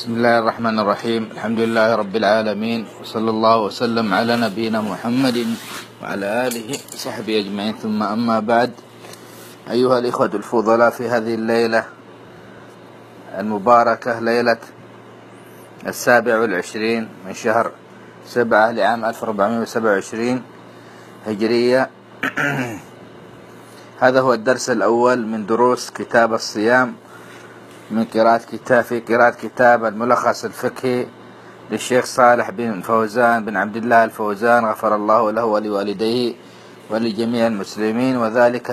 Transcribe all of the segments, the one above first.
بسم الله الرحمن الرحيم. الحمد لله رب العالمين، وصلى الله وسلم على نبينا محمد وعلى آله وصحبه أجمعين، ثم أما بعد. أيها الإخوة الفضلاء، في هذه الليلة المباركة، ليلة 27 من شهر 7 لعام 1427 هجرية، هذا هو الدرس الأول من دروس كتاب الصيام من قراءة كتاب الملخص الفقهي للشيخ صالح بن فوزان بن عبد الله الفوزان، غفر الله له ولوالديه ولجميع المسلمين، وذلك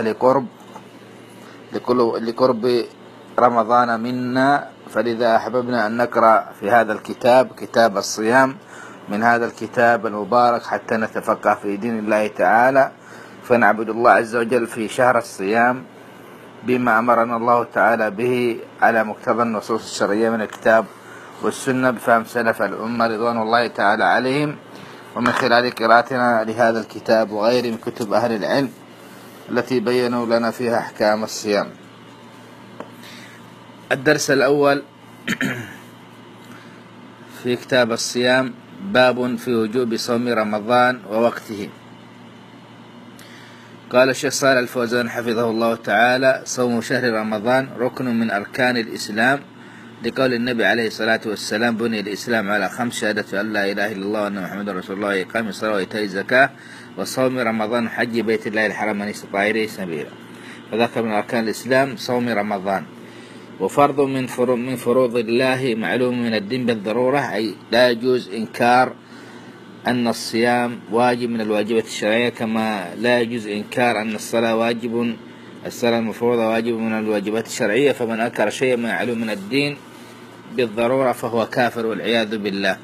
لقرب رمضان منا، فلذا أحببنا أن نقرأ في هذا الكتاب، كتاب الصيام، من هذا الكتاب المبارك حتى نتفقه في دين الله تعالى، فنعبد الله عز وجل في شهر الصيام بما أمرنا الله تعالى به على مقتضى النصوص الشرعية من الكتاب والسنة بفهم سلف الأمة رضوان الله تعالى عليهم، ومن خلال قراءتنا لهذا الكتاب وغيره من كتب أهل العلم التي بينوا لنا فيها أحكام الصيام. الدرس الأول في كتاب الصيام، باب في وجوب صوم رمضان ووقته. قال الشيخ صالح الفوزان حفظه الله تعالى: صوم شهر رمضان ركن من أركان الإسلام، لقول النبي عليه الصلاة والسلام: بني الإسلام على 5: شهادة أن لا إله إلا الله وأن محمد رسول الله، إقام الصلاة وإيتاء الزكاة وصوم رمضان وحج بيت الله الحرام من استطاع إليه سبيلا. فذكر من أركان الإسلام صوم رمضان، وفرض من فروض الله معلوم من الدين بالضرورة، أي لا يجوز إنكار أن الصيام واجب من الواجبات الشرعية، كما لا يجوز إنكار أن الصلاة المفروضة واجب من الواجبات الشرعية. فمن أنكر شيئا معلوم من الدين بالضرورة فهو كافر والعياذ بالله.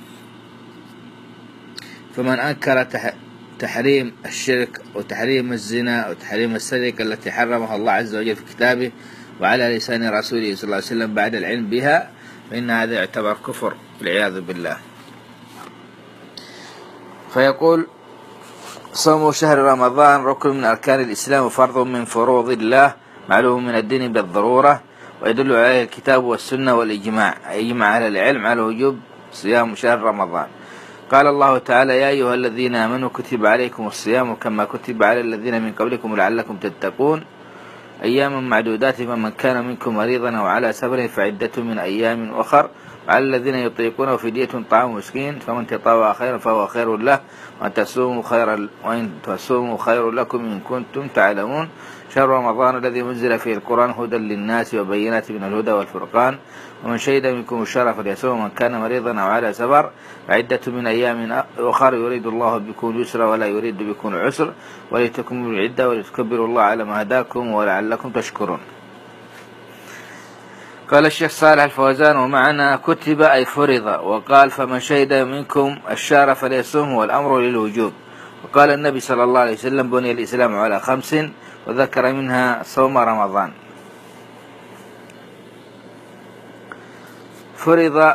فمن أنكر تحريم الشرك وتحريم الزنا وتحريم السرقة التي حرمها الله عز وجل في كتابه وعلى لسان رسوله صلى الله عليه وسلم بعد العلم بها، فإن هذا يعتبر كفر والعياذ بالله. فيقول: صوم شهر رمضان ركن من أركان الإسلام وفرض من فروض الله معلوم من الدين بالضرورة، ويدل عليه الكتاب والسنة والإجماع، أجمع أهل العلم على وجوب صيام شهر رمضان. قال الله تعالى: يا أيها الذين آمنوا كتب عليكم الصيام كما كتب على الذين من قبلكم لعلكم تتقون، أياما معدودات، فمن كان منكم مريضا أو على سفر فعدة من أيام أخر، وعلى الذين يطيقونه فدية طعام مسكين، فمن تطوع خيرا فهو خير له، وأن تصوموا خير لكم إن كنتم تعلمون. شهر رمضان الذي منزل فيه القرآن هدى للناس وبينات من الهدى والفرقان، ومن شهد منكم الشهر فليصوم، ومن كان مريضا أو على سفر فعدة من أيام أخر، يريد الله بكم اليسر ولا يريد بكم العسر، ولتكملوا العدة ولتكبروا الله على ما هداكم ولعلكم تشكرون. قال الشيخ صالح الفوزان: ومعنى كتب أي فرض، وقال: فمن شهد منكم الشهر فليصوم، والأمر للوجوب. وقال النبي صلى الله عليه وسلم: بني الإسلام على 5، وذكر منها صوم رمضان. فرض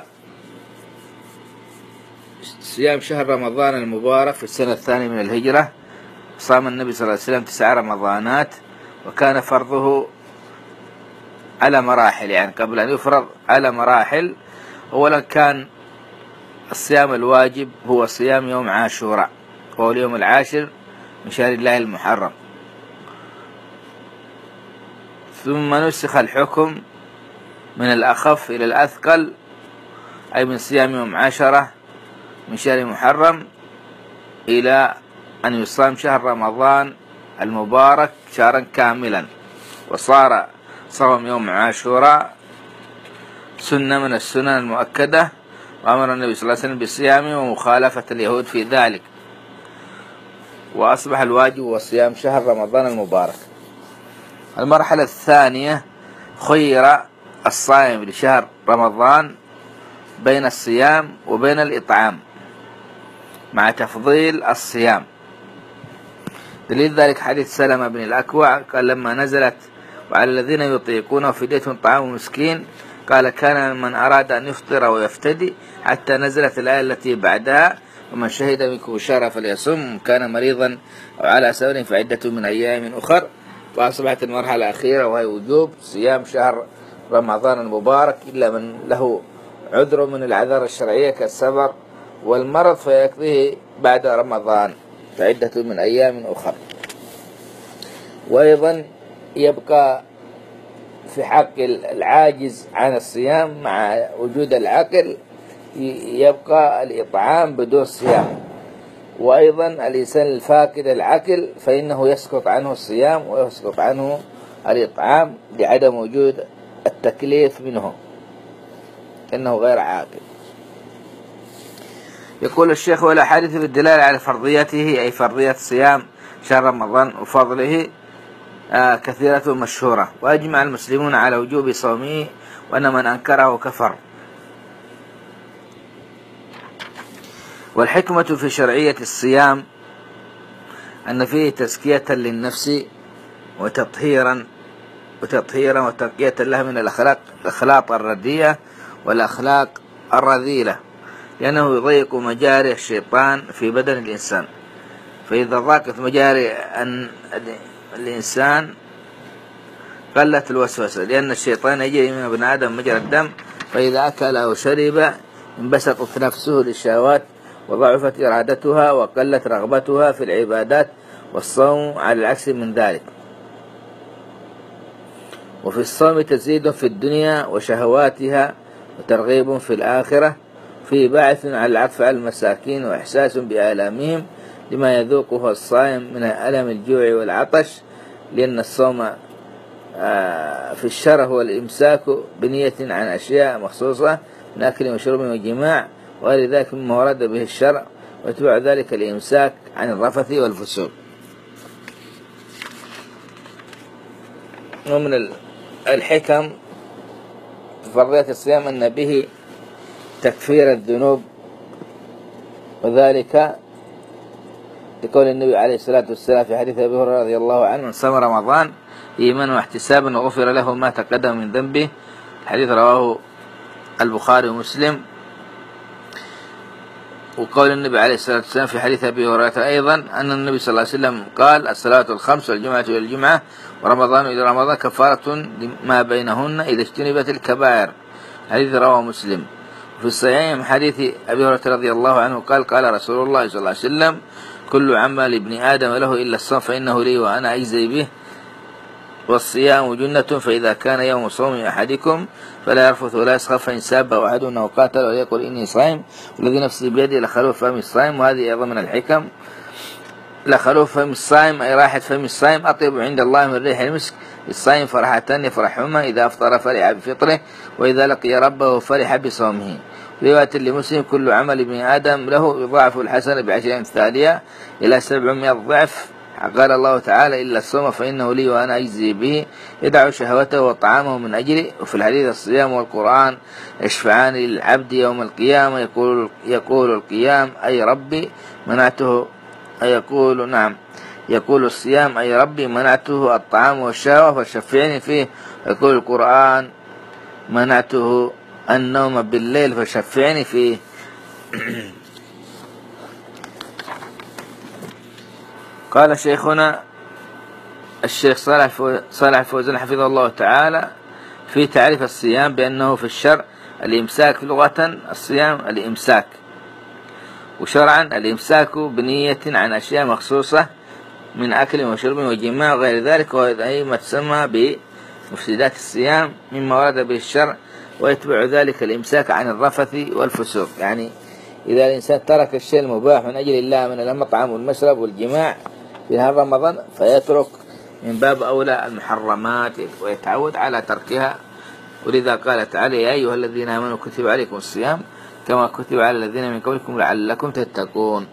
صيام شهر رمضان المبارك في السنة الثانية من الهجرة. صام النبي صلى الله عليه وسلم 9 رمضانات، وكان فرضه على مراحل، يعني قبل أن يفرض على مراحل. أولا كان الصيام الواجب هو صيام يوم عاشوراء، وهو اليوم 10 من شهر الله المحرم، ثم نسخ الحكم من الأخف إلى الأثقل، أي من صيام يوم 10 من شهر محرم إلى أن يصام شهر رمضان المبارك شهرا كاملا، وصار صوم يوم عاشوراء سنة من السنن المؤكدة، وأمر النبي صلى الله عليه وسلم بصيامه ومخالفة اليهود في ذلك، وأصبح الواجب وصيام شهر رمضان المبارك. المرحلة الثانية خير الصائم لشهر رمضان بين الصيام وبين الإطعام مع تفضيل الصيام. دليل ذلك حديث سلمة بن الأكوع قال: لما نزلت وعلى الذين يطيقونه فدية طعام مسكين، قال: كان من أراد أن يفطر ويفتدي، حتى نزلت الآية التي بعدها: ومن شهد منكم الشهر فليصم، كان مريضا أو على سفر فعدة من أيام أخر. وأصبحت المرحلة الأخيرة وهي وجوب صيام شهر رمضان المبارك، إلا من له عذر من الأعذار الشرعية كالسفر والمرض فيقضيه بعد رمضان فعدة من أيام أخرى. وأيضا يبقى في حق العاجز عن الصيام مع وجود العقل يبقى الإطعام بدون صيام. وأيضا الإنسان الفاقد العقل فإنه يسقط عنه الصيام ويسقط عنه الإطعام لعدم وجود التكليف منه إنه غير عاقل. يقول الشيخ: والأحاديث بالدلالة على فرضيته أي فرضية صيام شهر رمضان وفضله كثيرة مشهورة، وأجمع المسلمون على وجوب صومه وأن من أنكره كفر. والحكمة في شرعية الصيام أن فيه تزكية للنفس وتطهيرا وتنقية لها من الأخلاق الرديئة والأخلاق الرذيلة، لأنه يضيق مجاري الشيطان في بدن الإنسان، فإذا ضاقت مجاري الإنسان قلت الوسوسة، لأن الشيطان يجري من ابن آدم مجرى الدم، فإذا أكل أو شرب انبسطت نفسه للشهوات وضعفت إرادتها وقلت رغبتها في العبادات، والصوم على العكس من ذلك. وفي الصوم تزيد في الدنيا وشهواتها وترغيب في الآخرة، فيه باعث على العطف على المساكين وإحساس بآلامهم لما يذوقه الصائم من ألم الجوع والعطش، لأن الصوم في الشرع هو الإمساك بنية عن أشياء مخصوصة من أكل وشرب وجماع وغير ذلك مما ورد به الشرع، ويتبع ذلك الإمساك عن الرفث والفسوق. ومن الحكم في فرضية الصيام أن به تكفير الذنوب، وذلك لقول النبي عليه الصلاة والسلام في حديث أبي هريرة رضي الله عنه: من صام رمضان إيمانا واحتسابا وغفر له ما تقدم من ذنبه. الحديث رواه البخاري ومسلم. وقول النبي عليه الصلاة والسلام في حديث أبي هريرة أيضا أن النبي صلى الله عليه وسلم قال: الصلاة الخمس والجمعة إلى الجمعة ورمضان إلى رمضان كفارة ما بينهن إذا اجتنبت الكبائر. حديث رواه مسلم. في الصحيح من حديث أبي هريرة رضي الله عنه قال: قال رسول الله صلى الله عليه وسلم: كل عمل ابن آدم له إلا الصوم فإنه لي وأنا أجزي به، والصيام جنة، فإذا كان يوم صوم أحدكم فلا يرفث ولا يسخف، فإن سابه أحد أو قاتل وليقل إني صائم والذي نفسي بيدي لخلوف فم الصائم. وهذه أيضا من الحكم. لخلوف فم الصائم أي راحة فم الصائم أطيب عند الله من ريح المسك. الصائم فرحتان يفرحهما: إذا أفطر فرح بفطره، وإذا لقي ربه فرح بصومه. رواية لمسلم: كل عمل ابن آدم له يضاعف الحسنة ب10 أمثالها إلى 700 ضعف. قال الله تعالى: إلا الصوم فإنه لي وأنا أجزي به، يدع شهوته وطعامه من أجلي. وفي الحديث: الصيام والقرآن يشفعان للعبد يوم القيامة، يقول القيام أي ربي منعته، يقول الصيام أي ربي منعته الطعام والشهوة فشفعني فيه. يقول القرآن: منعته النوم بالليل فشفعني فيه. قال شيخنا الشيخ صالح الفوزان حفظه الله تعالى في تعريف الصيام بأنه في الشرع الإمساك، لغة الصيام الإمساك، وشرعا الإمساك بنية عن أشياء مخصوصة من أكل وشرب وجماع وغير ذلك، وهي ما تسمى بمفسدات الصيام مما ورد به الشرع، ويتبع ذلك الإمساك عن الرفث والفسوق. يعني إذا الإنسان ترك الشيء المباح من أجل الله من المطعم والمشرب والجماع في هذا رمضان فيترك من باب أولى المحرمات ويتعود على تركها. ولذا قال تعالى: يا أيها الذين آمنوا كتب عليكم الصيام كما كتب على الذين من قبلكم لعلكم تتقون.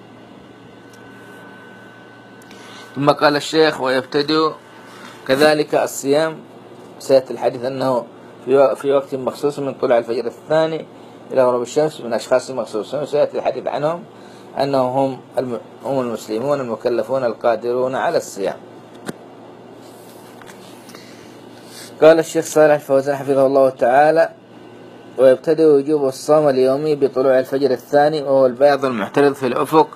ثم قال الشيخ: ويبتدئ كذلك الصيام، سيأتي الحديث أنه في وقت مخصوص من طلوع الفجر الثاني إلى غروب الشمس من أشخاص مخصوصين، وسيأتي الحديث عنهم أنهم هم المسلمون المكلفون القادرون على الصيام. قال الشيخ صالح الفوزان حفظه الله تعالى: ويبتدئ وجوب الصوم اليومي بطلوع الفجر الثاني وهو البياض المحترض في الأفق،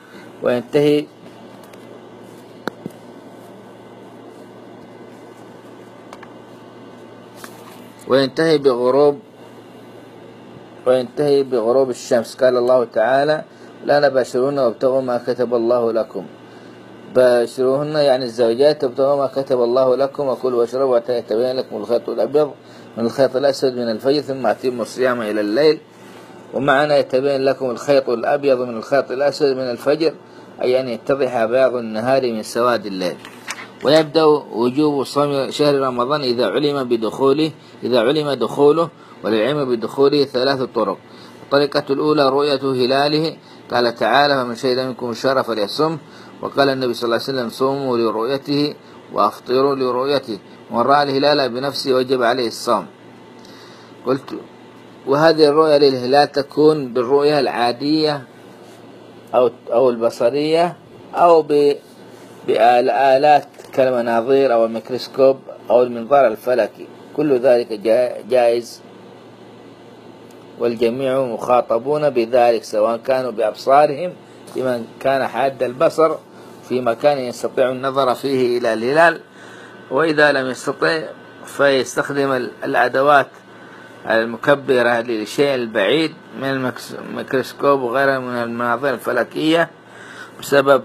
وينتهي وينتهي بغروب الشمس. قال الله تعالى: لا نباشرون وابتغوا ما كتب الله لكم. باشروهن يعني الزوجات، وابتغوا ما كتب الله لكم وكلوا واشربوا حتى يتبين لكم الخيط الأبيض من الخيط الأسود من الفجر ثم أتموا الصيام إلى الليل. ومعنى يتبين لكم الخيط الأبيض من الخيط الأسود من الفجر أي أن يتضح بياض النهار من سواد الليل. ويبدأ وجوب صوم شهر رمضان إذا علم دخوله، وللعلم بدخوله 3 طرق. الطريقة الأولى رؤية هلاله، قال تعالى: فمن شهد منكم الشهر فليصم. وقال النبي صلى الله عليه وسلم: صوموا لرؤيته وأفطروا لرؤيته، ومن رأى الهلال بنفسه وجب عليه الصوم. قلت: وهذه الرؤية للهلال تكون بالرؤية العادية أو البصرية أو بآلات كالمناظير أو الميكروسكوب أو المنظار الفلكي، كل ذلك جائز، والجميع مخاطبون بذلك سواء كانوا بأبصارهم لمن كان حاد البصر في مكان يستطيع النظر فيه إلى الهلال، وإذا لم يستطع فيستخدم الأدوات المكبرة للشيء البعيد من الميكروسكوب وغيرها من المناظير الفلكية، بسبب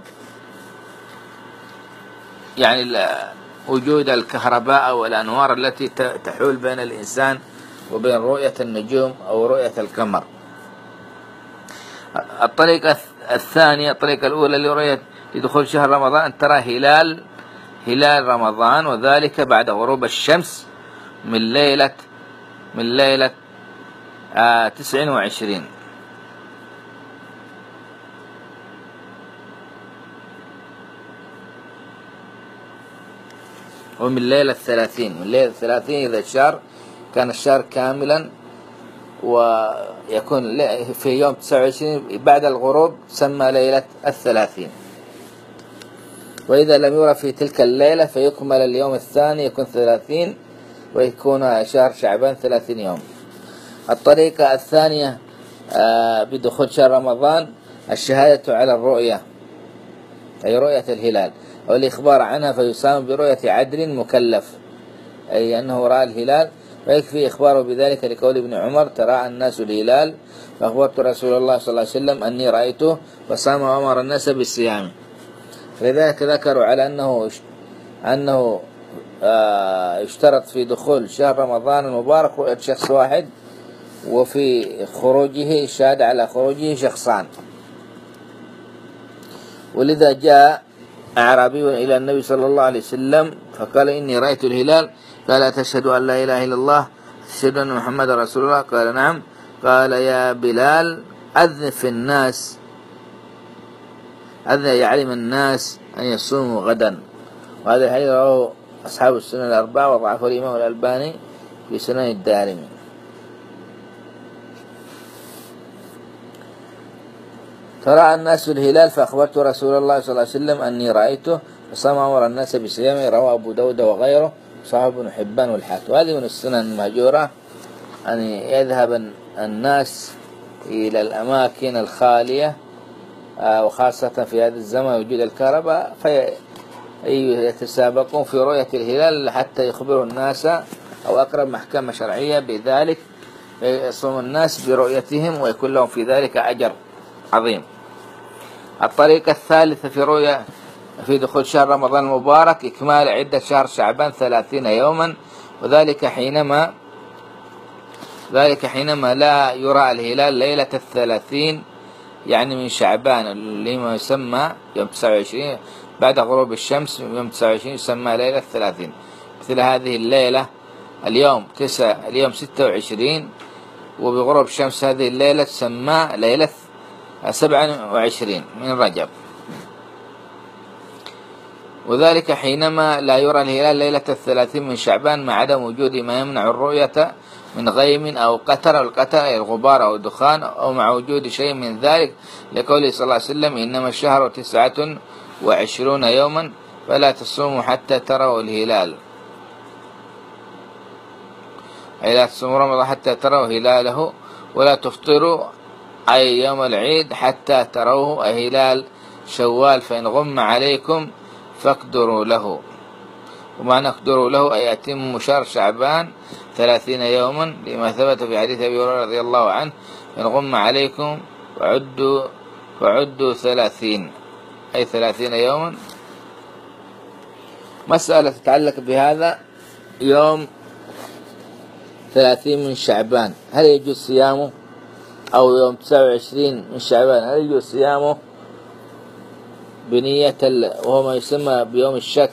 يعني وجود الكهرباء أو الأنوار التي تحول بين الإنسان وبين رؤية النجوم أو رؤية القمر. الطريقة الثانية، الطريقة الأولى لرؤية لدخول شهر رمضان أن ترى هلال رمضان، وذلك بعد غروب الشمس من ليلة 29، ومن ليلة 30. من ليلة 30 إذا الشهر كان الشهر كاملا، ويكون في يوم 29 بعد الغروب تسمى ليلة 30. وإذا لم يرى في تلك الليلة فيكمل اليوم الثاني يكون 30، ويكون شهر شعبان 30 يوم. الطريقة الثانية بدخول شهر رمضان الشهادة على الرؤية، أي رؤية الهلال، أو الإخبار عنها، فيسام برؤية عدل مكلف، أي أنه رأى الهلال، ويكفي إخباره بذلك لقول ابن عمر: تراءى الناس الهلال فأخبرت رسول الله صلى الله عليه وسلم أني رأيته فصام وأمر الناس بالصيام. فلذلك ذكروا على أنه يشترط في دخول شهر رمضان المبارك رؤية شخص واحد، وفي خروجه الشهادة على خروجه شخصان. ولذا جاء أعرابي إلى النبي صلى الله عليه وسلم فقال: إني رأيت الهلال. قال: تشهد أن لا إله إلا الله، تشهد أن محمد رسول الله؟ قال: نعم. قال: يا بلال أذن في الناس، أذن يعلم الناس أن يصوموا غدا. وهذا الحديث رواه أصحاب السنن الأربعة، وضعفه الإمام الألباني في سنن الدارمي. فرأى الناس الهلال فأخبرت رسول الله صلى الله عليه وسلم أني رأيته فصام أمر الناس بصيامه، رواه أبو داود وغيره، صححه ابن حبان والحاكم. وهذه من السنن المهجورة أن يذهب الناس إلى الأماكن الخالية، وخاصة في هذا الزمن وجود الكهرباء، فيتسابقون في رؤية الهلال حتى يخبروا الناس أو أقرب محكمة شرعية بذلك، فيصوم الناس برؤيتهم ويكون لهم في ذلك أجر عظيم. الطريقة الثالثة في دخول شهر رمضان المبارك إكمال عدة شهر شعبان 30 يوما، وذلك حينما لا يرى الهلال ليلة 30 يعني من شعبان، اللي ما يسمى يوم 29 بعد غروب الشمس، يوم 29 يسمى ليلة 30. مثل هذه الليلة اليوم 26، وبغروب الشمس هذه الليلة تسمى ليلة 27 من رجب. وذلك حينما لا يرى الهلال ليلة 30 من شعبان، مع عدم وجود ما يمنع الرؤية من غيم أو قتر، والقتر أي الغبار أو الدخان، أو مع وجود شيء من ذلك، لقوله صلى الله عليه وسلم: إنما الشهر 29 يوما فلا تصوموا حتى تروا الهلال، أي لا تصوموا رمضان حتى تروا هلاله، ولا تفطروا أي يوم العيد حتى تروه، أي هلال شوال، فإن غم عليكم فاقدروا له. وما نقدر له أن يتم شهر شعبان 30 يوما، لما ثبت في حديث أبي هريرة رضي الله عنه: إن غم عليكم فعدوا 30، أي 30 يوما. مسألة تتعلق بهذا: يوم 30 من شعبان هل يجوز صيامه؟ أو يوم 29 من شعبان هل يجوز صيامه بنية وهو ما يسمى بيوم الشك؟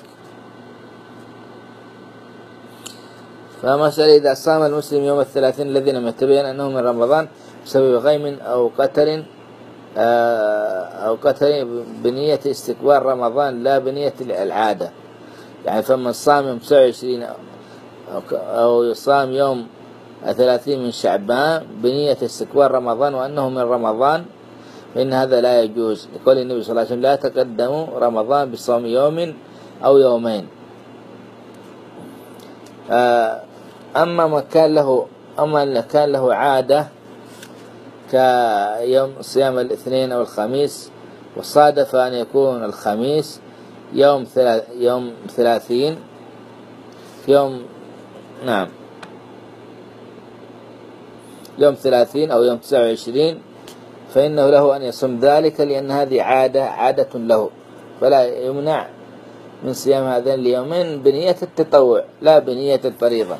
فمسألة: إذا صام المسلم يوم 30 الذي لم يتبين أنه من رمضان بسبب غيم أو قتل بنية استكبار رمضان لا بنية العادة، يعني فمن صام يوم 29 أو يصام يوم 30 من شعبان بنية استكبار رمضان وأنه من رمضان، فإن هذا لا يجوز، لقول النبي صلى الله عليه وسلم: لا تقدموا رمضان بصوم يوم أو يومين. أما ما كان له عادة كيوم صيام الاثنين أو الخميس، وصادف أن يكون الخميس يوم 30 يوم 30 أو يوم 29، فإنه له أن يصوم ذلك، لأن هذه عادة له، فلا يمنع من صيام هذين اليومين بنية التطوع لا بنية الفريضة،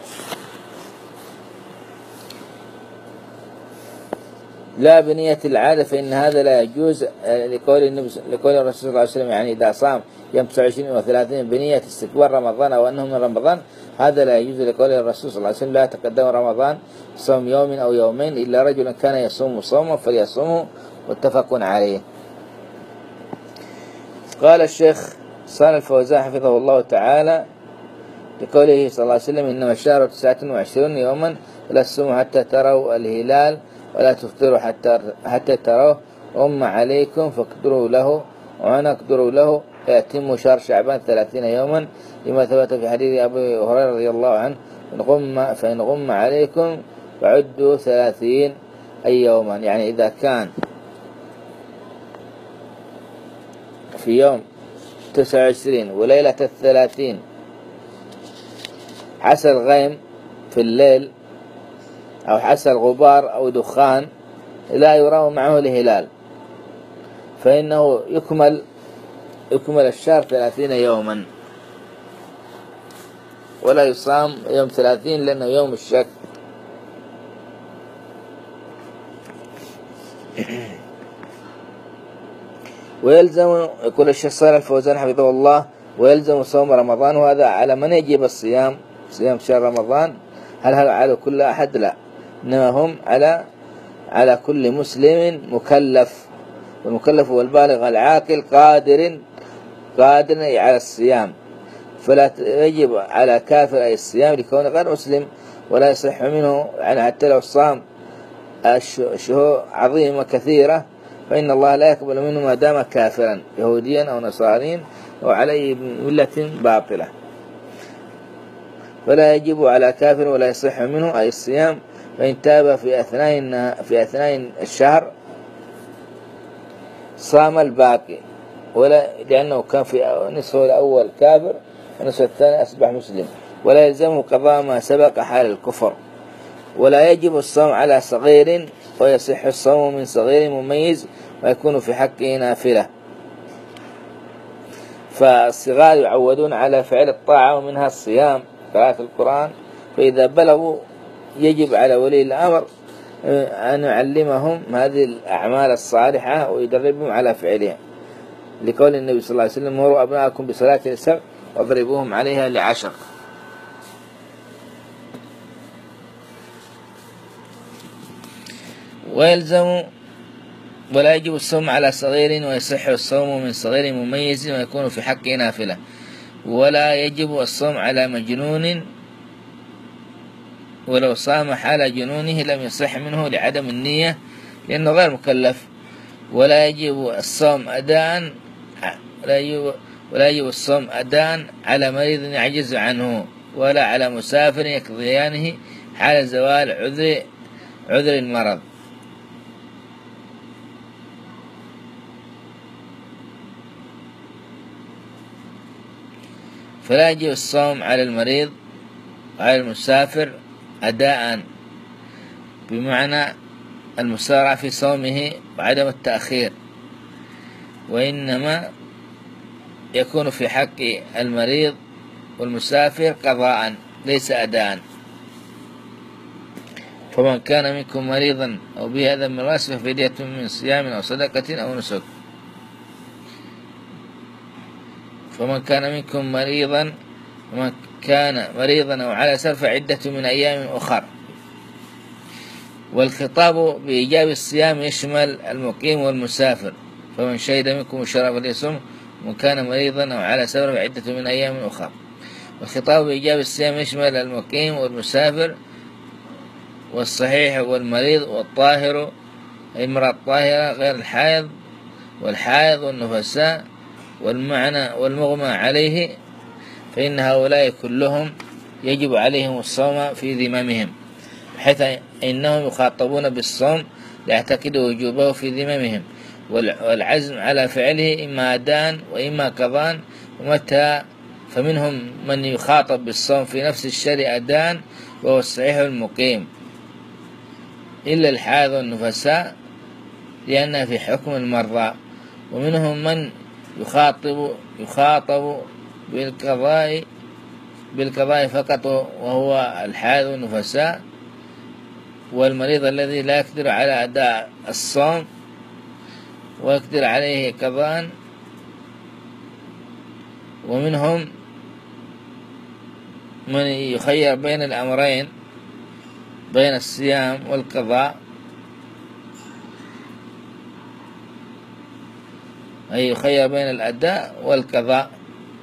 لا بنية العادة، فإن هذا لا يجوز، لقول الرسول صلى الله عليه وسلم: يعني إذا صام يوم 29 و30 بنية استكبار رمضان أو أنه من رمضان، هذا لا يجوز، لقول الرسول صلى الله عليه وسلم: لا تقدم رمضان صوم يوم أو يومين إلا رجلا كان يصوم صوما فليصومه، متفق عليه. قال الشيخ صالح الفوزان حفظه الله تعالى لقوله صلى الله عليه وسلم: إنما الشهر 29 يوما ولا تصوموا حتى تروا الهلال ولا تفطروا حتى تروه، وأما عليكم فاقدروا له وأنا أقدروا له، فيتم شهر شعبان 30 يوما، لما ثبت في حديث أبي هريرة رضي الله عنه: فإن غم عليكم فعدوا 30 أي يوما. يعني إذا كان في يوم 29 وليلة 30 حصل غيم في الليل أو حصل غبار أو دخان لا يرى معه الهلال، فإنه يكمل الشهر 30 يوما، ولا يصام يوم 30 لأنه يوم الشك. ويلزم، يقول الشيخ صالح الفوزان حفظه الله: ويلزم صوم رمضان، وهذا على من يجب صيام شهر رمضان. هل على كل أحد؟ لا، إنما هم على كل مسلم مكلف، والمكلف هو البالغ العاقل قادر على الصيام، فلا يجب على كافر أي الصيام لكونه غير مسلم، ولا يصح منه، يعني حتى لو صام شهور عظيمة كثيرة فإن الله لا يقبل منه ما دام كافرا يهوديا أو نصرانيا أو عليه ملة باطلة، فلا يجب على كافر ولا يصح منه أي الصيام، فإن تاب في أثناء الشهر صام الباقي، لأنه كان في نصفه الأول كافر ونصف الثاني أصبح مسلم، ولا يلزمه قضاء ما سبق حال الكفر. ولا يجب الصوم على صغير، ويصح الصوم من صغير مميز ويكون في حقه نافلة، فالصغار يعودون على فعل الطاعة ومنها الصيام قراءة القرآن، فإذا بلغوا يجب على ولي الأمر أن يعلمهم هذه الأعمال الصالحة ويدربهم على فعلها، لقول النبي صلى الله عليه وسلم: مروا أبناءكم بصلاة السبع واضربوهم عليها ل10. ولا يجب الصوم على صغير، ويصح الصوم من صغير مميز ويكون في حقه نافلة. ولا يجب الصوم على مجنون، ولو صام حال جنونه لم يصح منه لعدم النية لأنه غير مكلف. ولا يجب الصوم أداء على مريض يعجز عنه، ولا على مسافر يقضيانه حال زوال عذر المرض. فلا يجب الصوم على المريض وعلى المسافر أداء، بمعنى المسارعة في صومه وعدم التأخير، وإنما يكون في حق المريض والمسافر قضاء ليس أداء. فمن كان منكم مريضا أو به أذى من رأسه ففدية من صيام أو صدقة أو نسك. فمن كان منكم مريضا أو على سفر فعدة من أيام أخر. والخطاب بإيجاب الصيام يشمل المقيم والمسافر، فمن شهد منكم الشهر فليصم، ومن كان مريضا أو على سفر فعدة من أيام أخر. والخطاب بإيجاب الصيام يشمل المقيم والمسافر والصحيح والمريض والطاهر، المرأة الطاهرة غير الحائض والحائض والنفساء والمغمى عليه، فإن هؤلاء كلهم يجب عليهم الصوم في ذممهم، حيث إنهم يخاطبون بالصوم ليعتقدوا وجوبه في ذممهم، والعزم على فعله إما أداء وإما قضاء. ومتى فمنهم من يخاطب بالصوم في نفس الشهر أداء وهو الصحيح المقيم، إلا الحائض والنفساء لأنها في حكم المرضى. ومنهم من يخاطب بالقضاء فقط، وهو الحائض والنفساء والمريض الذي لا يقدر على أداء الصوم ويقدر عليه قضاء. ومنهم من يخير بين الأمرين، بين الصيام والقضاء، أي يخير بين الأداء والقضاء،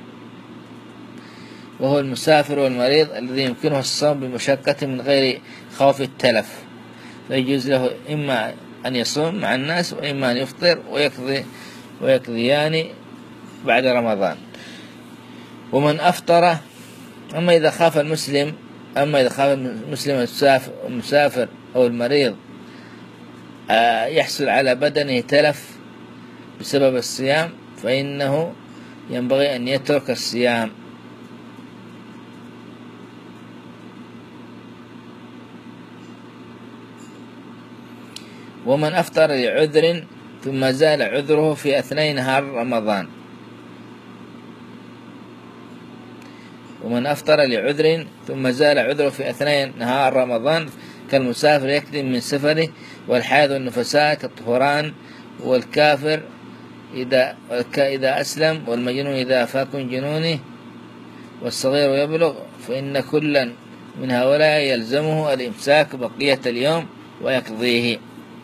وهو المسافر والمريض الذي يمكنه الصوم بمشقة من غير خوف التلف، فيجوز له إما أن يصوم مع الناس وإما أن يفطر ويقضيان بعد رمضان. ومن أفطر، أما إذا خاف المسلم المسافر أو المريض يحصل على بدنه تلف بسبب الصيام، فإنه ينبغي أن يترك الصيام. ومن أفطر لعذر ثم زال عذره في أثناء نهار رمضان، كالمسافر يقدم من سفره، والحائض والنفساء كالطهران، والكافر إذا أسلم، والمجنون إذا فاق جنونه، والصغير يبلغ، فإن كلا من هؤلاء يلزمه الإمساك بقية اليوم ويقضيه.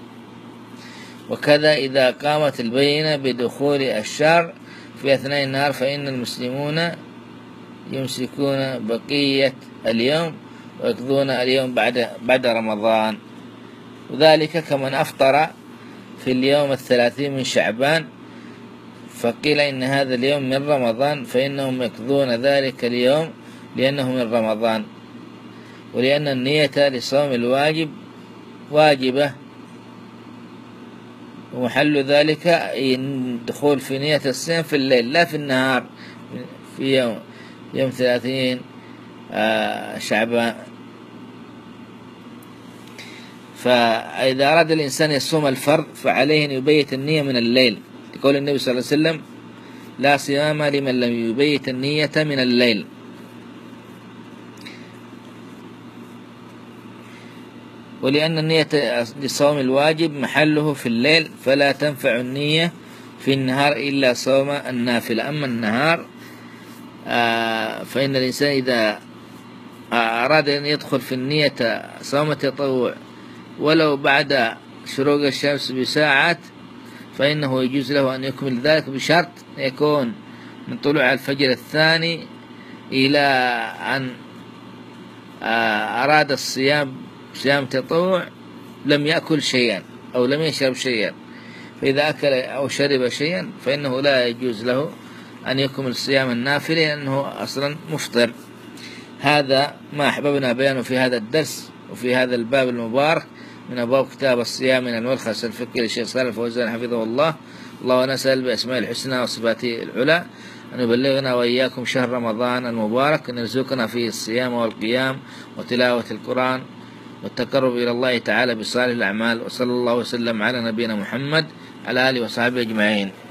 وكذا إذا قامت البينة بدخول الشهر في أثناء النهار فإن المسلمون يمسكون بقية اليوم ويقضون اليوم بعد رمضان. وذلك كمن أفطر في اليوم 30 من شعبان فقيل إن هذا اليوم من رمضان، فإنهم يقضون ذلك اليوم لأنه من رمضان، ولأن النية لصوم الواجب واجبة، ومحل ذلك الدخول في نية الصيام في الليل لا في النهار في يوم 30 شعبان. فإذا أراد الإنسان يصوم الفرض فعليه أن يبيت النية من الليل، لقول النبي صلى الله عليه وسلم: لا صيام لمن لم يبيت النية من الليل. ولأن النية لصوم الواجب محله في الليل، فلا تنفع النية في النهار إلا صوم النافلة. أما النهار فإن الإنسان إذا أراد أن يدخل في النية صوم التطوع ولو بعد شروق الشمس بساعات فإنه يجوز له أن يكمل ذلك، بشرط يكون من طلوع الفجر الثاني إلى أن أراد الصيام صيام تطوع لم يأكل شيئا أو لم يشرب شيئا. فإذا أكل أو شرب شيئا فإنه لا يجوز له أن يكمل صيام النافلة لأنه أصلا مفطر. هذا ما أحببنا بيانه في هذا الدرس وفي هذا الباب المبارك من أبواب كتاب الصيام من الملخص الفقهي للشيخ صالح الفوزان حفظه الله. ونسأل بأسماء الحسنى وصفاته العلى أن يبلغنا وإياكم شهر رمضان المبارك، أن يرزقنا فيه الصيام والقيام وتلاوة القرآن والتقرب إلى الله تعالى بصالح الأعمال. وصلى الله وسلم على نبينا محمد على آله وصحبه أجمعين.